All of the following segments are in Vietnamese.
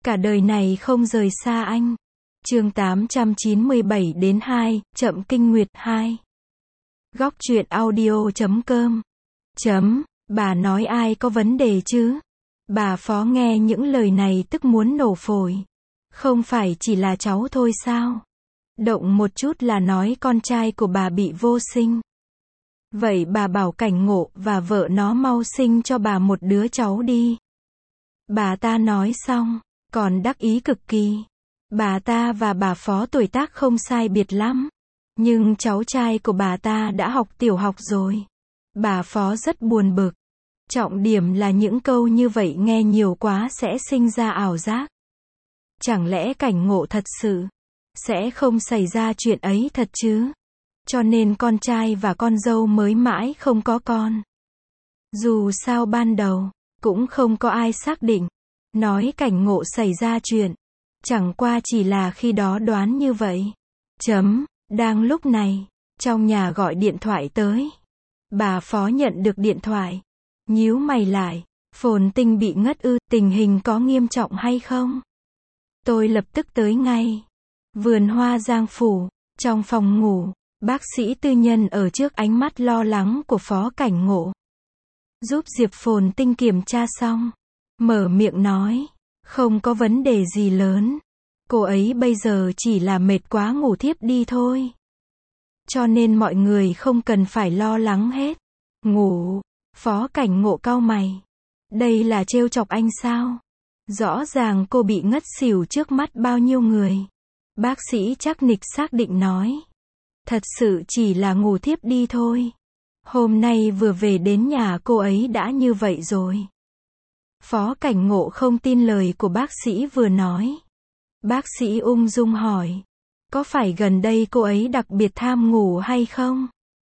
Cả đời này không rời xa anh. Chương 897-2, Chậm Kinh Nguyệt 2. Góc truyện audio.com. Bà nói ai có vấn đề chứ? Bà Phó nghe những lời này tức muốn nổ phổi. Không phải chỉ là cháu thôi sao? Động một chút là nói con trai của bà bị vô sinh. Vậy bà bảo Cảnh Ngộ và vợ nó mau sinh cho bà một đứa cháu đi. Bà ta nói xong, còn đắc ý cực kỳ. Bà ta và bà Phó tuổi tác không sai biệt lắm. Nhưng cháu trai của bà ta đã học tiểu học rồi. Bà Phó rất buồn bực. Trọng điểm là những câu như vậy nghe nhiều quá sẽ sinh ra ảo giác. Chẳng lẽ Cảnh Ngộ thật sự sẽ không xảy ra chuyện ấy thật chứ? Cho nên con trai và con dâu mới mãi không có con. Dù sao ban đầu cũng không có ai xác định nói Cảnh Ngộ xảy ra chuyện. Chẳng qua chỉ là khi đó đoán như vậy. Đang lúc này, trong nhà gọi điện thoại tới. Bà Phó nhận được điện thoại. Nhíu mày lại. Phồn Tinh bị ngất ư, tình hình có nghiêm trọng hay không? Tôi lập tức tới ngay. Vườn Hoa Giang Phủ, trong phòng ngủ, bác sĩ tư nhân ở trước ánh mắt lo lắng của Phó Cảnh Ngộ. Giúp Diệp Phồn Tinh kiểm tra xong. Mở miệng nói. Không có vấn đề gì lớn. Cô ấy bây giờ chỉ là mệt quá ngủ thiếp đi thôi. Cho nên mọi người không cần phải lo lắng hết. Ngủ. Phó Cảnh Ngộ cau mày. Đây là trêu chọc anh sao? Rõ ràng cô bị ngất xỉu trước mắt bao nhiêu người. Bác sĩ chắc nịch xác định nói. Thật sự chỉ là ngủ thiếp đi thôi. Hôm nay vừa về đến nhà cô ấy đã như vậy rồi. Phó Cảnh Ngộ không tin lời của bác sĩ vừa nói. Bác sĩ ung dung hỏi. Có phải gần đây cô ấy đặc biệt tham ngủ hay không?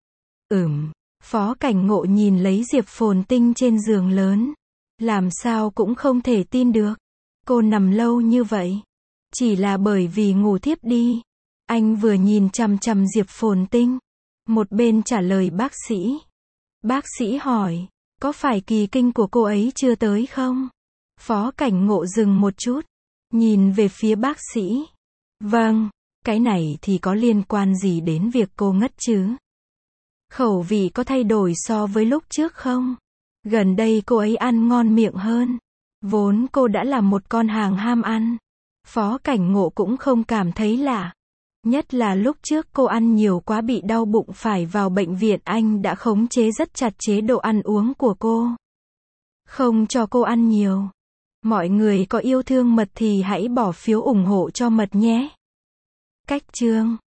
Phó Cảnh Ngộ nhìn lấy Diệp Phồn Tinh trên giường lớn. Làm sao cũng không thể tin được. Cô nằm lâu như vậy. Chỉ là bởi vì ngủ thiếp đi. Anh vừa nhìn chằm chằm Diệp Phồn Tinh. Một bên trả lời bác sĩ. Bác sĩ hỏi. Có phải kỳ kinh của cô ấy chưa tới không? Phó Cảnh Ngộ dừng một chút. Nhìn về phía bác sĩ. Vâng, cái này thì có liên quan gì đến việc cô ngất chứ? Khẩu vị có thay đổi so với lúc trước không? Gần đây cô ấy ăn ngon miệng hơn. Vốn cô đã là một con hàng ham ăn. Phó Cảnh Ngộ cũng không cảm thấy lạ. Nhất là lúc trước cô ăn nhiều quá bị đau bụng phải vào bệnh viện, anh đã khống chế rất chặt chế độ ăn uống của cô. Không cho cô ăn nhiều. Mọi người có yêu thương mật thì hãy bỏ phiếu ủng hộ cho mật nhé. Cách chương